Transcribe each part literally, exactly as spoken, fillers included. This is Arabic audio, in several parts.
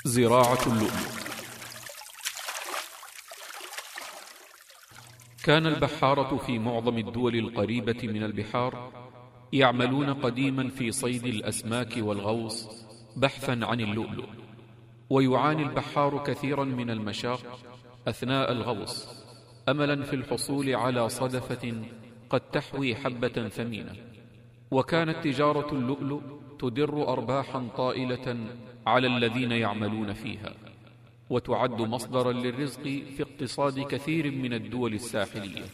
زراعة اللؤلؤ. كان البحارة في معظم الدول القريبة من البحار يعملون قديما في صيد الأسماك والغوص بحثا عن اللؤلؤ، ويعاني البحار كثيرا من المشاق أثناء الغوص أملا في الحصول على صدفة قد تحوي حبة ثمينة. وكانت تجارة اللؤلؤ تدر أرباحا طائلة على الذين يعملون فيها، وتعد مصدرا للرزق في اقتصاد كثير من الدول الساحلية.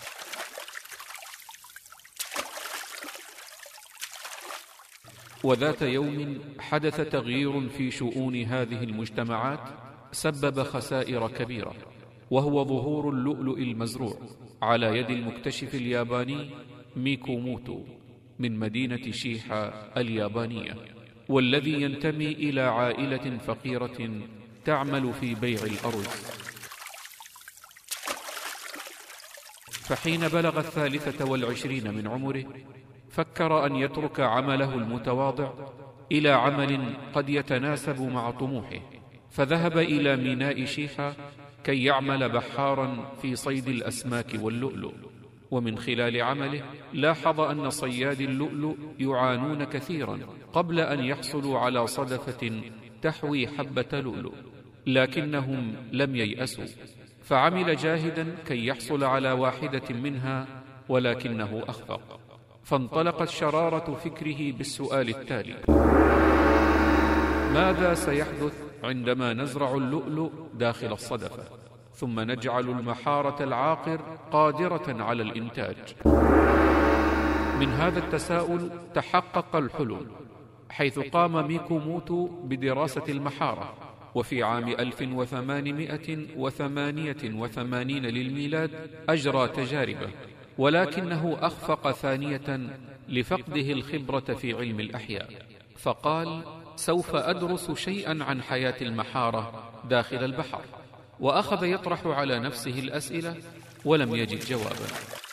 وذات يوم حدث تغيير في شؤون هذه المجتمعات سبب خسائر كبيرة، وهو ظهور اللؤلؤ المزروع على يد المكتشف الياباني ميكوموتو من مدينة شيحا اليابانية، والذي ينتمي إلى عائلة فقيرة تعمل في بيع الأرز. فحين بلغ الثالثة والعشرين من عمره فكر أن يترك عمله المتواضع إلى عمل قد يتناسب مع طموحه، فذهب إلى ميناء شيحا كي يعمل بحارا في صيد الأسماك واللؤلؤ. ومن خلال عمله لاحظ أن صياد اللؤلؤ يعانون كثيرا قبل أن يحصلوا على صدفة تحوي حبة لؤلؤ، لكنهم لم ييأسوا، فعمل جاهدا كي يحصل على واحدة منها، ولكنه أخفق. فانطلقت شرارة فكره بالسؤال التالي: ماذا سيحدث عندما نزرع اللؤلؤ داخل الصدفة ثم نجعل المحارة العاقر قادرة على الإنتاج؟ من هذا التساؤل تحقق الحلم، حيث قام ميكوموتو بدراسة المحارة، وفي عام ألف وثمانمائة وثمانية وثمانين للميلاد أجرى تجاربه، ولكنه أخفق ثانية لفقده الخبرة في علم الأحياء، فقال: سوف أدرس شيئا عن حياة المحارة داخل البحر. وأخذ يطرح على نفسه الأسئلة ولم يجد جوابا.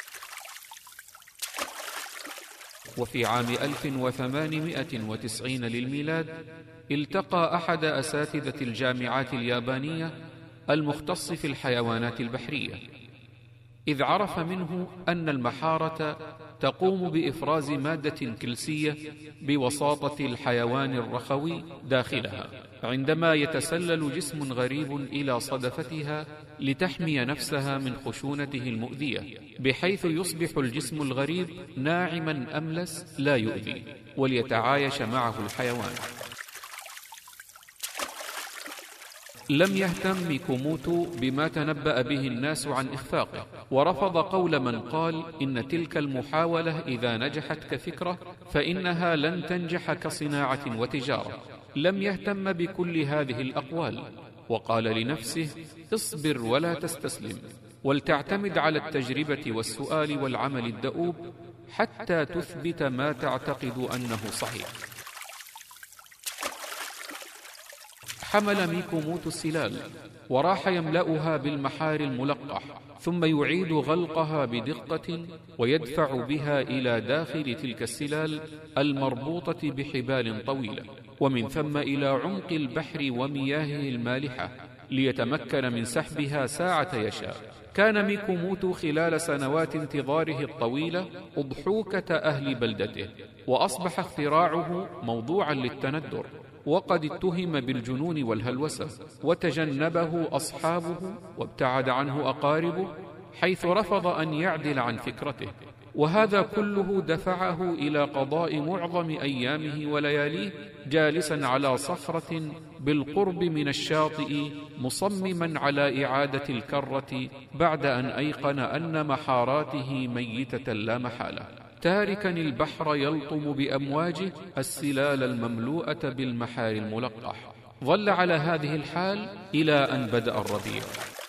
وفي عام ألف وثمانمائة وتسعين للميلاد التقى أحد أساتذة الجامعات اليابانية المختص في الحيوانات البحرية، إذ عرف منه أن المحارة تقوم بإفراز مادة كلسية بوساطة الحيوان الرخوي داخلها عندما يتسلل جسم غريب إلى صدفتها لتحمي نفسها من خشونته المؤذية، بحيث يصبح الجسم الغريب ناعما أملس لا يؤذي، وليتعايش معه الحيوان. لم يهتم ميكوموتو بما تنبأ به الناس عن إخفاقه، ورفض قول من قال إن تلك المحاولة إذا نجحت كفكرة فإنها لن تنجح كصناعة وتجارة. لم يهتم بكل هذه الأقوال، وقال لنفسه: اصبر ولا تستسلم، ولتعتمد على التجربة والسؤال والعمل الدؤوب حتى تثبت ما تعتقد أنه صحيح. حمل ميكوموتو السلال وراح يملأها بالمحار الملقح، ثم يعيد غلقها بدقة ويدفع بها إلى داخل تلك السلال المربوطة بحبال طويلة، ومن ثم إلى عمق البحر ومياهه المالحة ليتمكن من سحبها ساعة يشاء. كان ميكوموتو خلال سنوات انتظاره الطويلة أضحوكة أهل بلدته، وأصبح اختراعه موضوعا للتندر، وقد اتهم بالجنون والهلوسة، وتجنبه أصحابه وابتعد عنه أقاربه، حيث رفض أن يعدل عن فكرته. وهذا كله دفعه إلى قضاء معظم أيامه ولياليه جالسا على صخرة بالقرب من الشاطئ، مصمما على إعادة الكرة بعد أن أيقن أن محاراته ميتة لا محالة، تاركا البحر يلطم بأمواجه السلال المملوءة بالمحار الملقح. ظل على هذه الحال إلى أن بدأ الربيع.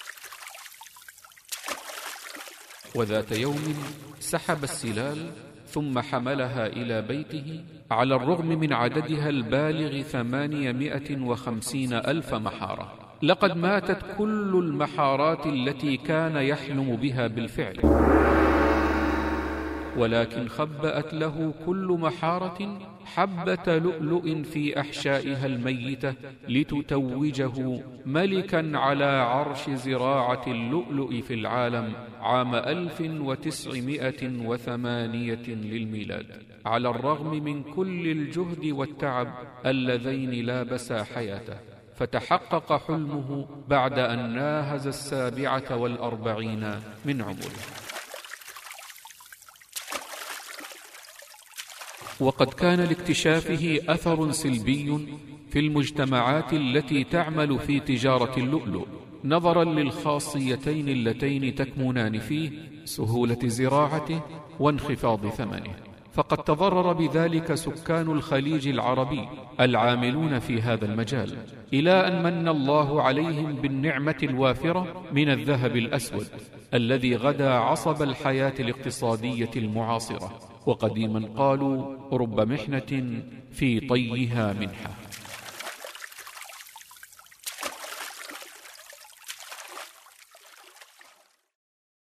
وذات يوم سحب السلال ثم حملها إلى بيته، على الرغم من عددها البالغ ثمانمائة وخمسين ألف محارة. لقد ماتت كل المحارات التي كان يحلم بها بالفعل، ولكن خبأت له كل محارة حبة لؤلؤ في أحشائها الميتة لتتوجه ملكا على عرش زراعة اللؤلؤ في العالم عام ألف وتسعمائة وثمانية للميلاد، على الرغم من كل الجهد والتعب اللذين لابسا حياته، فتحقق حلمه بعد أن ناهز السابعة والأربعين من عمره. وقد كان لاكتشافه أثر سلبي في المجتمعات التي تعمل في تجارة اللؤلؤ، نظرا للخاصيتين اللتين تكمنان فيه، سهولة زراعته وانخفاض ثمنه. فقد تضرر بذلك سكان الخليج العربي العاملون في هذا المجال، إلى أن من الله عليهم بالنعمة الوافرة من الذهب الأسود الذي غدا عصب الحياة الاقتصادية المعاصرة. وقديما قالوا: رب محنة في طيها منحة.